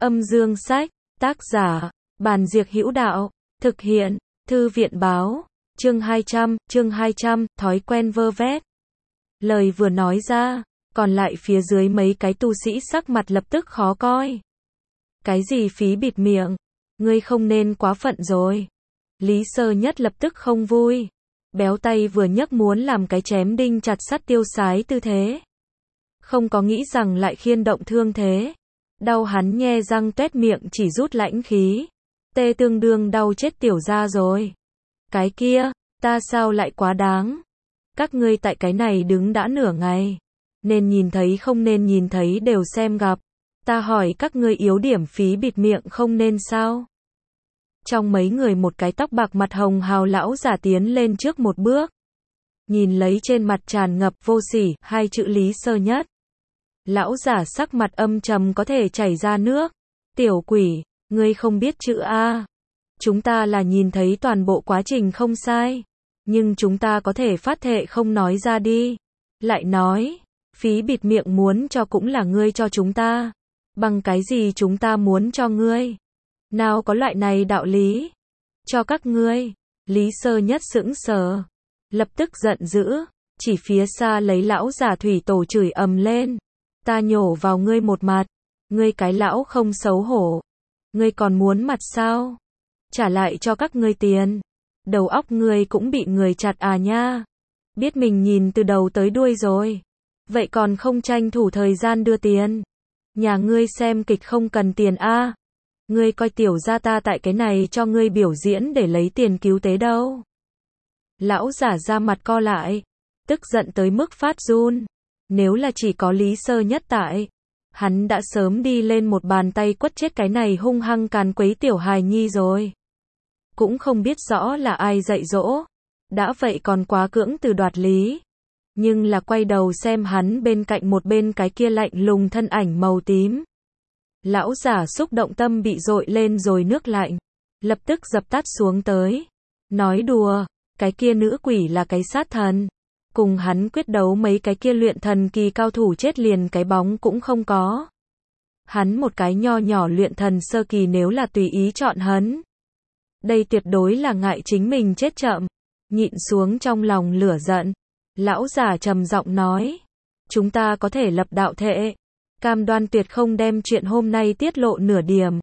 Âm dương sách, tác giả, Bàn Diệc Hữu Đạo, thực hiện, Thư viện báo, chương 200, thói quen vơ vét. Lời vừa nói ra, còn lại phía dưới mấy cái tu sĩ sắc mặt lập tức khó coi. Cái gì phí bịt miệng, ngươi không nên quá phận rồi. Lý Sơ Nhất lập tức không vui, béo tay vừa nhấc muốn làm cái chém đinh chặt sắt tiêu sái tư thế. Không có nghĩ rằng lại khiên động thương thế. Đau hắn nhe răng tuét miệng chỉ rút lãnh khí. Tê tương đương đau chết tiểu gia rồi. Cái kia, ta sao lại quá đáng. Các ngươi tại cái này đứng đã nửa ngày. Nên nhìn thấy không nên nhìn thấy đều xem gặp. Ta hỏi các ngươi yếu điểm phí bịt miệng không nên sao? Trong mấy người một cái tóc bạc mặt hồng hào lão giả tiến lên trước một bước. Nhìn lấy trên mặt tràn ngập vô sỉ, hai chữ Lý Sơ Nhất. Lão giả sắc mặt âm trầm có thể chảy ra nước. Tiểu quỷ, ngươi không biết chữ A. Chúng ta là nhìn thấy toàn bộ quá trình không sai. Nhưng chúng ta có thể phát thệ không nói ra đi. Lại nói, phí bịt miệng muốn cho cũng là ngươi cho chúng ta. Bằng cái gì chúng ta muốn cho ngươi? Nào có loại này đạo lý? Cho các ngươi. Lý Sơ Nhất sững sờ. Lập tức giận dữ. Chỉ phía xa lấy lão giả thủy tổ chửi ầm lên. Ta nhổ vào ngươi một mặt. Ngươi cái lão không xấu hổ. Ngươi còn muốn mặt sao? Trả lại cho các ngươi tiền. Đầu óc ngươi cũng bị người chặt à nha. Biết mình nhìn từ đầu tới đuôi rồi. Vậy còn không tranh thủ thời gian đưa tiền. Nhà ngươi xem kịch không cần tiền a. Ngươi coi tiểu gia ta tại cái này cho ngươi biểu diễn để lấy tiền cứu tế đâu. Lão giả ra mặt co lại. Tức giận tới mức phát run. Nếu là chỉ có Lý Sơ Nhất tại, hắn đã sớm đi lên một bàn tay quất chết cái này hung hăng càn quấy tiểu hài nhi rồi. Cũng không biết rõ là ai dạy dỗ. Đã vậy còn quá cưỡng từ đoạt lý. Nhưng là quay đầu xem hắn bên cạnh một bên cái kia lạnh lùng thân ảnh màu tím. Lão giả xúc động tâm bị dội lên rồi nước lạnh. Lập tức dập tắt xuống tới. Nói đùa, cái kia nữ quỷ là cái sát thần. Cùng hắn quyết đấu mấy cái kia luyện thần kỳ cao thủ chết liền cái bóng cũng không có. Hắn một cái nho nhỏ luyện thần sơ kỳ nếu là tùy ý chọn hắn. Đây tuyệt đối là ngại chính mình chết chậm. Nhịn xuống trong lòng lửa giận. Lão giả trầm giọng nói. Chúng ta có thể lập đạo thệ. Cam đoan tuyệt không đem chuyện hôm nay tiết lộ nửa điểm.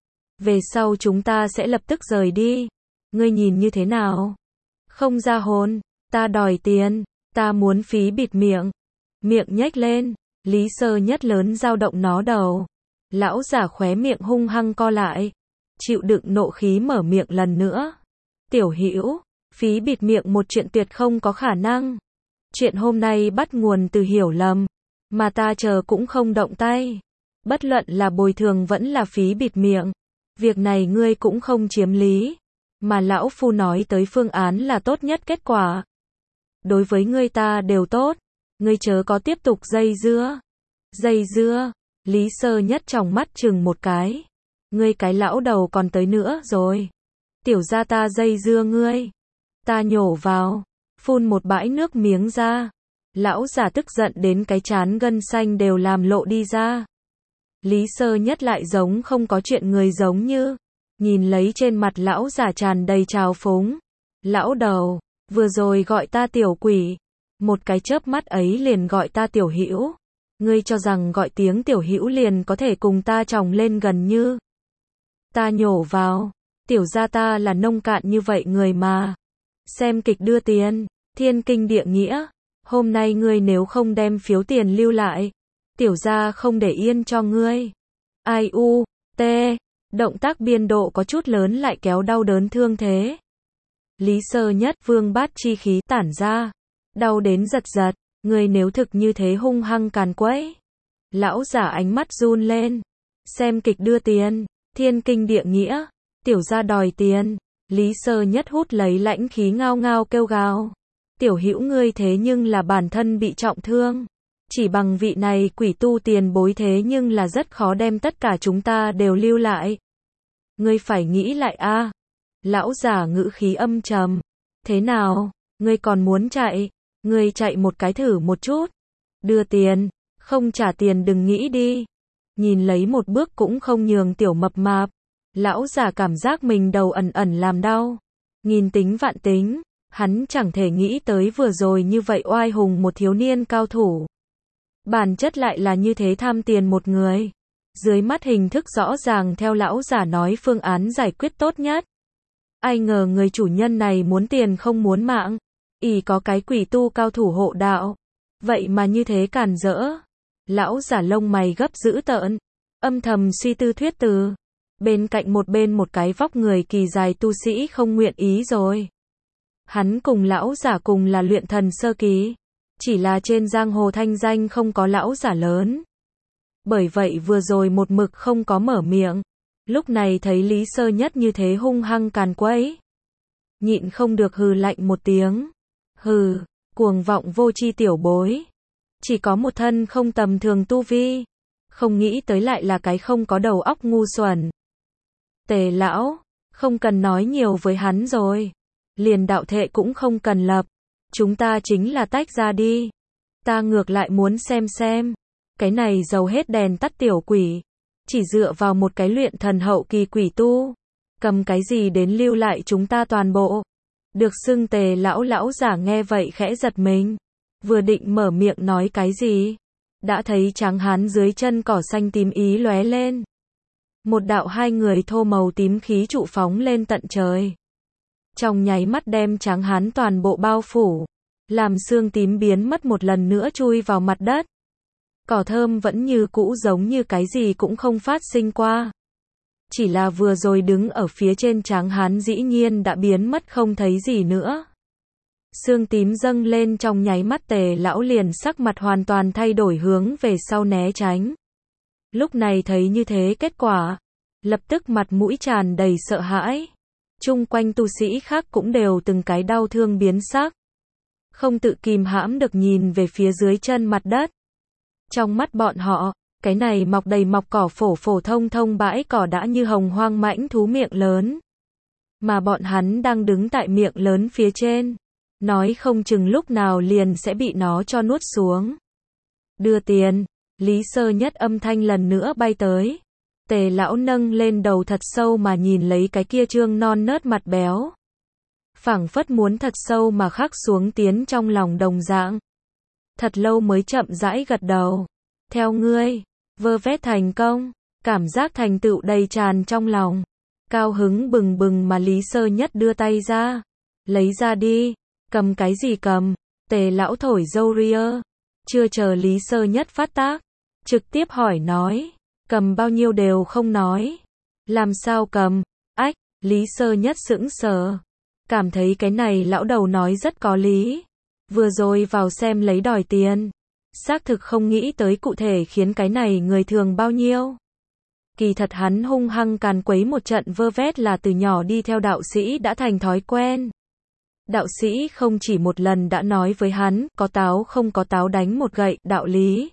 Về sau chúng ta sẽ lập tức rời đi. Ngươi nhìn như thế nào? Không ra hồn, ta đòi tiền. Ta muốn phí bịt miệng. Miệng nhếch lên. Lý Sơ Nhất lớn dao động nó đầu. Lão giả khóe miệng hung hăng co lại. Chịu đựng nộ khí mở miệng lần nữa. Tiểu Hữu, phí bịt miệng một chuyện tuyệt không có khả năng. Chuyện hôm nay bắt nguồn từ hiểu lầm. Mà ta chờ cũng không động tay. Bất luận là bồi thường vẫn là phí bịt miệng. Việc này ngươi cũng không chiếm lý. Mà lão phu nói tới phương án là tốt nhất kết quả. Đối với ngươi ta đều tốt. Ngươi chớ có tiếp tục dây dưa. Dây dưa. Lý Sơ Nhất trong mắt chừng một cái. Ngươi cái lão đầu còn tới nữa rồi. Tiểu gia ta dây dưa ngươi. Ta nhổ vào. Phun một bãi nước miếng ra. Lão giả tức giận đến cái trán gân xanh đều làm lộ đi ra. Lý Sơ Nhất lại giống không có chuyện người giống như. Nhìn lấy trên mặt lão giả tràn đầy trào phúng. Lão đầu, vừa rồi gọi ta tiểu quỷ. Một cái chớp mắt ấy liền gọi ta tiểu hữu. Ngươi cho rằng gọi tiếng tiểu hữu liền có thể cùng ta chồng lên gần như. Ta nhổ vào. Tiểu gia ta là nông cạn như vậy người mà. Xem kịch đưa tiền. Thiên kinh địa nghĩa. Hôm nay ngươi nếu không đem phiếu tiền lưu lại. Tiểu gia không để yên cho ngươi. Ai u, tê. Động tác biên độ có chút lớn lại kéo đau đớn thương thế. Lý Sơ Nhất vương bát chi khí tản ra. Đau đến giật giật. Ngươi nếu thực như thế hung hăng càn quấy. Lão giả ánh mắt run lên. Xem kịch đưa tiền. Thiên kinh địa nghĩa. Tiểu gia đòi tiền. Lý Sơ Nhất hút lấy lãnh khí ngao ngao kêu gào. Tiểu hữu ngươi thế nhưng là bản thân bị trọng thương. Chỉ bằng vị này quỷ tu tiền bối thế nhưng là rất khó đem tất cả chúng ta đều lưu lại. Ngươi phải nghĩ lại a. Lão giả ngữ khí âm trầm. Thế nào, ngươi còn muốn chạy? Ngươi chạy một cái thử một chút. Đưa tiền, không trả tiền đừng nghĩ đi. nhìn lấy một bước cũng không nhường tiểu mập mạp. Lão giả cảm giác mình đầu ẩn ẩn làm đau. Nghìn tính vạn tính, hắn chẳng thể nghĩ tới vừa rồi như vậy oai hùng một thiếu niên cao thủ. Bản chất lại là như thế tham tiền một người. Dưới mắt hình thức rõ ràng theo lão giả nói phương án giải quyết tốt nhất. Ai ngờ người chủ nhân này muốn tiền không muốn mạng. Ỷ có cái quỷ tu cao thủ hộ đạo. Vậy mà như thế càn rỡ. Lão giả lông mày gấp dữ tợn. Âm thầm suy tư thuyết từ. Bên cạnh một cái vóc người kỳ dài tu sĩ không nguyện ý rồi. Hắn cùng lão giả cùng là luyện thần sơ kỳ. Chỉ là trên giang hồ thanh danh không có lão giả lớn. Bởi vậy vừa rồi một mực không có mở miệng. Lúc này thấy Lý Sơ Nhất như thế hung hăng càn quấy. Nhịn không được hừ lạnh một tiếng. Hừ, cuồng vọng vô tri tiểu bối. Chỉ có một thân không tầm thường tu vi. Không nghĩ tới lại là cái không có đầu óc ngu xuẩn. Tề lão, không cần nói nhiều với hắn rồi. Liền đạo thệ cũng không cần lập. Chúng ta chính là tách ra đi. Ta ngược lại muốn xem. Cái này dầu hết đèn tắt tiểu quỷ. Chỉ dựa vào một cái luyện thần hậu kỳ quỷ tu. Cầm cái gì đến lưu lại chúng ta toàn bộ. Được xưng Tề lão giả nghe vậy khẽ giật mình. Vừa định mở miệng nói cái gì. Đã thấy tráng hán dưới chân cỏ xanh tím ý lóe lên. Một đạo hai người thô màu tím khí trụ phóng lên tận trời. Trong nháy mắt đem tráng hán toàn bộ bao phủ. Làm xương tím biến mất một lần nữa chui vào mặt đất. Cỏ thơm vẫn như cũ giống như cái gì cũng không phát sinh qua. Chỉ là vừa rồi đứng ở phía trên tráng hán dĩ nhiên đã biến mất không thấy gì nữa. Xương tím dâng lên trong nháy mắt Tề lão liền sắc mặt hoàn toàn thay đổi hướng về sau né tránh. Lúc này thấy như thế kết quả. Lập tức mặt mũi tràn đầy sợ hãi. Chung quanh tu sĩ khác cũng đều từng cái đau thương biến sắc. Không tự kìm hãm được nhìn về phía dưới chân mặt đất. Trong mắt bọn họ, cái này mọc đầy mọc cỏ phổ thông bãi cỏ đã như hồng hoang mãnh thú miệng lớn. Mà bọn hắn đang đứng tại miệng lớn phía trên. Nói không chừng lúc nào liền sẽ bị nó cho nuốt xuống. Đưa tiền, Lý Sơ Nhất âm thanh lần nữa bay tới. Tề lão nâng lên đầu thật sâu mà nhìn lấy cái kia trương non nớt mặt béo. Phảng phất muốn thật sâu mà khắc xuống tiến trong lòng đồng dạng. Thật lâu mới chậm rãi gật đầu. Theo ngươi, vơ vét thành công, cảm giác thành tựu đầy tràn trong lòng. Cao hứng bừng bừng mà Lý Sơ Nhất đưa tay ra. Lấy ra đi, cầm cái gì cầm, Tề lão thổi râu ria. Chưa chờ Lý Sơ Nhất phát tác, trực tiếp hỏi nói, cầm bao nhiêu đều không nói. Làm sao cầm, ách, Lý Sơ Nhất sững sờ. Cảm thấy cái này lão đầu nói rất có lý. Vừa rồi vào xem lấy đòi tiền. Xác thực không nghĩ tới cụ thể khiến cái này người thường bao nhiêu. Kỳ thật hắn hung hăng càn quấy một trận vơ vét là từ nhỏ đi theo đạo sĩ đã thành thói quen. Đạo sĩ không chỉ một lần đã nói với hắn, có táo không có táo đánh một gậy, đạo lý.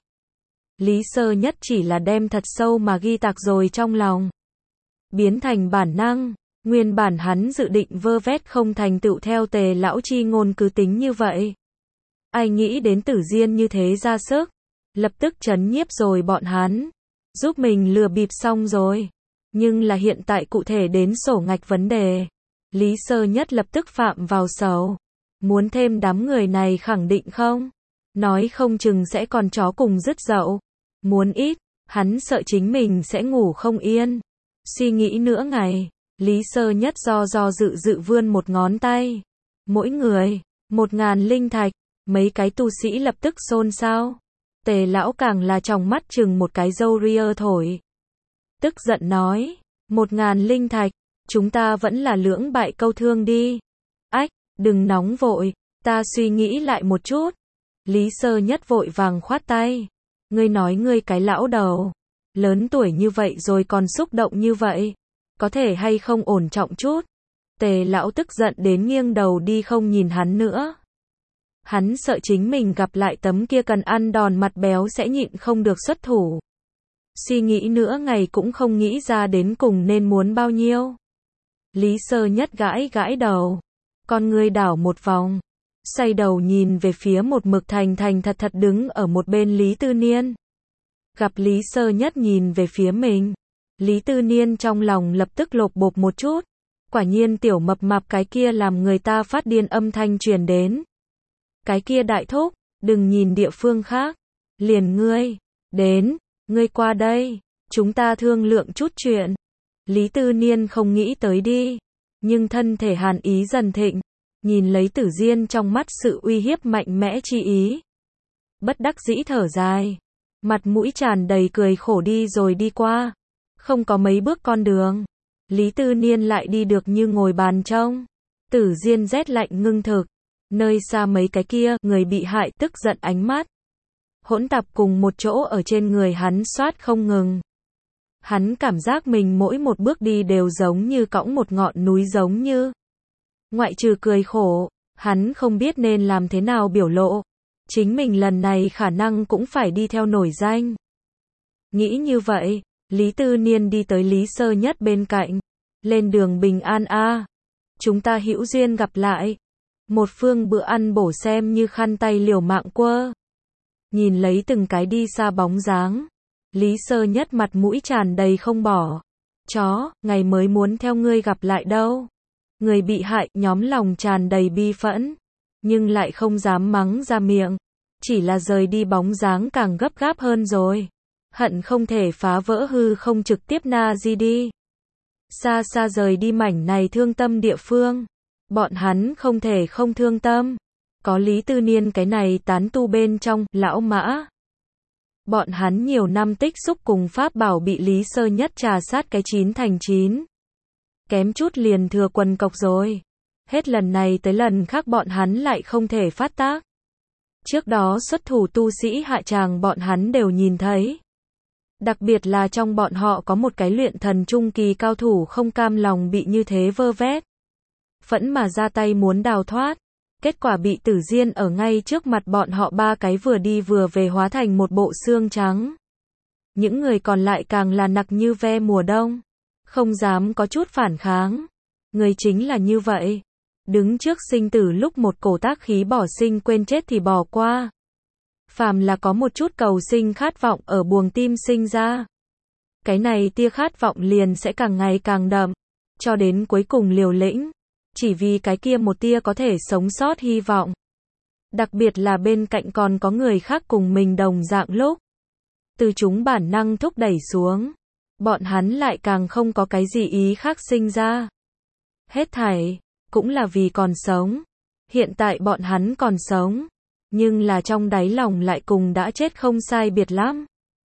Lý Sơ Nhất chỉ là đem thật sâu mà ghi tạc rồi trong lòng. Biến thành bản năng, nguyên bản hắn dự định vơ vét không thành tựu theo Tề lão chi ngôn cứ tính như vậy. Ai nghĩ đến Tử Diên như thế ra sức, lập tức trấn nhiếp rồi bọn hắn, giúp mình lừa bịp xong rồi. Nhưng là hiện tại cụ thể đến sổ ngạch vấn đề, Lý Sơ Nhất lập tức phạm vào sầu. Muốn thêm đám người này khẳng định không? Nói không chừng sẽ còn chó cùng rứt dậu. Muốn ít, hắn sợ chính mình sẽ ngủ không yên. Suy nghĩ nửa ngày, Lý Sơ Nhất do dự vươn một ngón tay. Mỗi người, 1000 linh thạch. Mấy cái tu sĩ lập tức xôn xao. Tề lão càng là trong mắt chừng một cái râu ria thổi. Tức giận nói, 1000 linh thạch, chúng ta vẫn là lưỡng bại câu thương đi. Ách, đừng nóng vội, ta suy nghĩ lại một chút. Lý Sơ Nhất vội vàng khoát tay. Ngươi nói ngươi cái lão đầu, lớn tuổi như vậy rồi còn xúc động như vậy, có thể hay không ổn trọng chút. Tề lão tức giận đến nghiêng đầu đi không nhìn hắn nữa. Hắn sợ chính mình gặp lại tấm kia cần ăn đòn mặt béo sẽ nhịn không được xuất thủ. Suy nghĩ nữa ngày cũng không nghĩ ra đến cùng nên muốn bao nhiêu. Lý Sơ Nhất gãi đầu. Con ngươi đảo một vòng. Xoay đầu nhìn về phía một mực thành thật đứng ở một bên Lý Tư Niên. Gặp Lý Sơ Nhất nhìn về phía mình. Lý Tư Niên trong lòng lập tức lột bột một chút. Quả nhiên tiểu mập mạp cái kia làm người ta phát điên âm thanh truyền đến. Cái kia đại thúc, đừng nhìn địa phương khác. Liền ngươi, đến, ngươi qua đây, chúng ta thương lượng chút chuyện. Lý Tư Niên không nghĩ tới đi. Nhưng thân thể hàn ý dần thịnh. Nhìn lấy Tử Diên trong mắt sự uy hiếp mạnh mẽ chi ý. Bất đắc dĩ thở dài. Mặt mũi tràn đầy cười khổ đi rồi đi qua. Không có mấy bước con đường. Lý Tư Niên lại đi được như ngồi bàn trông. Tử Diên rét lạnh ngưng thực. Nơi xa mấy cái kia, người bị hại tức giận ánh mắt. Hỗn tạp cùng một chỗ ở trên người hắn xoát không ngừng. Hắn cảm giác mình mỗi một bước đi đều giống như cõng một ngọn núi giống như. Ngoại trừ cười khổ, hắn không biết nên làm thế nào biểu lộ. Chính mình lần này khả năng cũng phải đi theo nổi danh. Nghĩ như vậy, Lý Tư Niên đi tới Lý Sơ Nhất bên cạnh. Lên đường bình an a. Chúng ta hữu duyên gặp lại. Một phương bữa ăn bổ xem như khăn tay liều mạng quơ. Nhìn lấy từng cái đi xa bóng dáng. Lý Sơ Nhất mặt mũi tràn đầy không bỏ. Chó, ngày mới muốn theo ngươi gặp lại đâu. Người bị hại, nhóm lòng tràn đầy bi phẫn. Nhưng lại không dám mắng ra miệng. Chỉ là rời đi bóng dáng càng gấp gáp hơn rồi. Hận không thể phá vỡ hư không trực tiếp na di đi. Xa xa rời đi mảnh này thương tâm địa phương. Bọn hắn không thể không thương tâm. Có Lý Tư Niên cái này tán tu bên trong, lão mã. Bọn hắn nhiều năm tích xúc cùng pháp bảo bị Lý Sơ Nhất trà sát cái 9 thành 9. Kém chút liền thừa quần cộc rồi. Hết lần này tới lần khác bọn hắn lại không thể phát tác. Trước đó xuất thủ tu sĩ hạ tràng bọn hắn đều nhìn thấy. Đặc biệt là trong bọn họ có một cái luyện thần trung kỳ cao thủ không cam lòng bị như thế vơ vét. Phẫn mà ra tay muốn đào thoát. Kết quả bị Tử Diên ở ngay trước mặt bọn họ ba cái vừa đi vừa về hóa thành một bộ xương trắng. Những người còn lại càng là nặc như ve mùa đông. Không dám có chút phản kháng. Người chính là như vậy. Đứng trước sinh tử lúc một cổ tác khí bỏ sinh quên chết thì bỏ qua. Phàm là có một chút cầu sinh khát vọng ở buồng tim sinh ra. Cái này tia khát vọng liền sẽ càng ngày càng đậm. Cho đến cuối cùng liều lĩnh. Chỉ vì cái kia một tia có thể sống sót hy vọng. Đặc biệt là bên cạnh còn có người khác cùng mình đồng dạng lúc. Từ chúng bản năng thúc đẩy xuống. Bọn hắn lại càng không có cái gì ý khác sinh ra. Hết thảy, cũng là vì còn sống. Hiện tại bọn hắn còn sống. Nhưng là trong đáy lòng lại cùng đã chết không sai biệt lắm.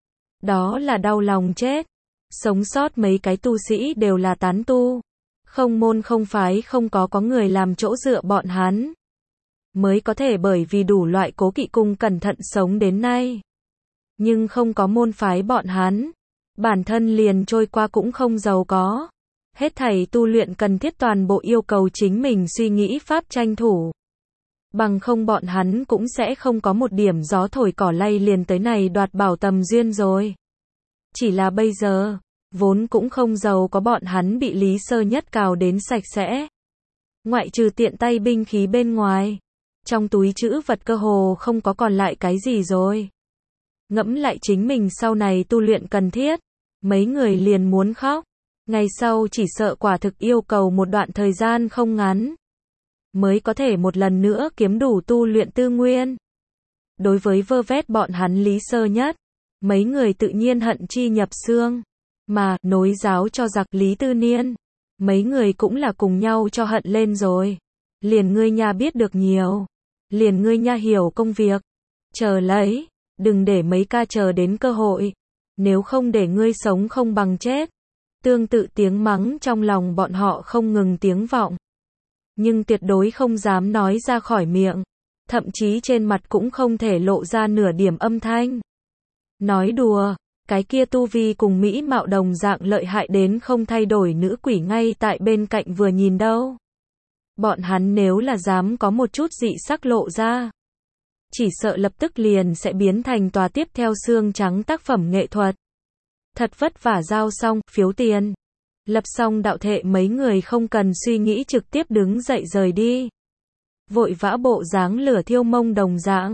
Đó là đau lòng chết. Sống sót mấy cái tu sĩ đều là tán tu. Không môn không phái không có người làm chỗ dựa bọn hắn. Mới có thể bởi vì đủ loại cố kỵ cùng cẩn thận sống đến nay. Nhưng không có môn phái bọn hắn. Bản thân liền trôi qua cũng không giàu có. Hết thảy tu luyện cần thiết toàn bộ yêu cầu chính mình suy nghĩ pháp tranh thủ. Bằng không bọn hắn cũng sẽ không có một điểm gió thổi cỏ lay liền tới này đoạt bảo tầm duyên rồi. Chỉ là bây giờ, vốn cũng không giàu có bọn hắn bị Lý Sơ Nhất cào đến sạch sẽ. Ngoại trừ tiện tay binh khí bên ngoài. Trong túi trữ vật cơ hồ không có còn lại cái gì rồi. Ngẫm lại chính mình sau này tu luyện cần thiết. Mấy người liền muốn khóc. Ngày sau chỉ sợ quả thực yêu cầu một đoạn thời gian không ngắn. Mới có thể một lần nữa kiếm đủ tu luyện tư nguyên. Đối với vơ vét bọn hắn Lý Sơ Nhất. Mấy người tự nhiên hận chi nhập xương. Mà, nối giáo cho giặc Lý Tư Niên. Mấy người cũng là cùng nhau cho hận lên rồi. Liền ngươi nha biết được nhiều. Liền ngươi nha hiểu công việc. Chờ lấy. Đừng để mấy ca chờ đến cơ hội. Nếu không để ngươi sống không bằng chết. Tương tự tiếng mắng trong lòng bọn họ không ngừng tiếng vọng. Nhưng tuyệt đối không dám nói ra khỏi miệng. Thậm chí trên mặt cũng không thể lộ ra nửa điểm âm thanh. Nói đùa. Cái kia tu vi cùng mỹ mạo đồng dạng lợi hại đến không thay đổi nữ quỷ ngay tại bên cạnh vừa nhìn đâu. Bọn hắn nếu là dám có một chút dị sắc lộ ra. Chỉ sợ lập tức liền sẽ biến thành tòa tiếp theo xương trắng tác phẩm nghệ thuật. Thật vất vả giao xong, phiếu tiền. Lập xong đạo thệ mấy người không cần suy nghĩ trực tiếp đứng dậy rời đi. Vội vã bộ dáng lửa thiêu mông đồng dạng.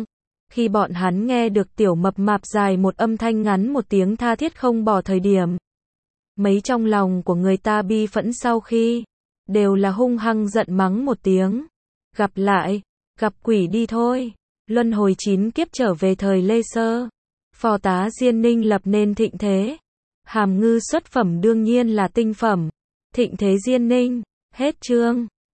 Khi bọn hắn nghe được tiểu mập mạp dài một âm thanh ngắn một tiếng tha thiết không bỏ thời điểm. Mấy trong lòng của người ta bi phẫn sau khi, đều là hung hăng giận mắng một tiếng. Gặp lại, gặp quỷ đi thôi. Luân hồi 9 kiếp trở về thời Lê Sơ. Phò tá Diên Ninh lập nên thịnh thế. Hàm Ngư xuất phẩm đương nhiên là tinh phẩm. Thịnh thế Diên Ninh. Hết chương.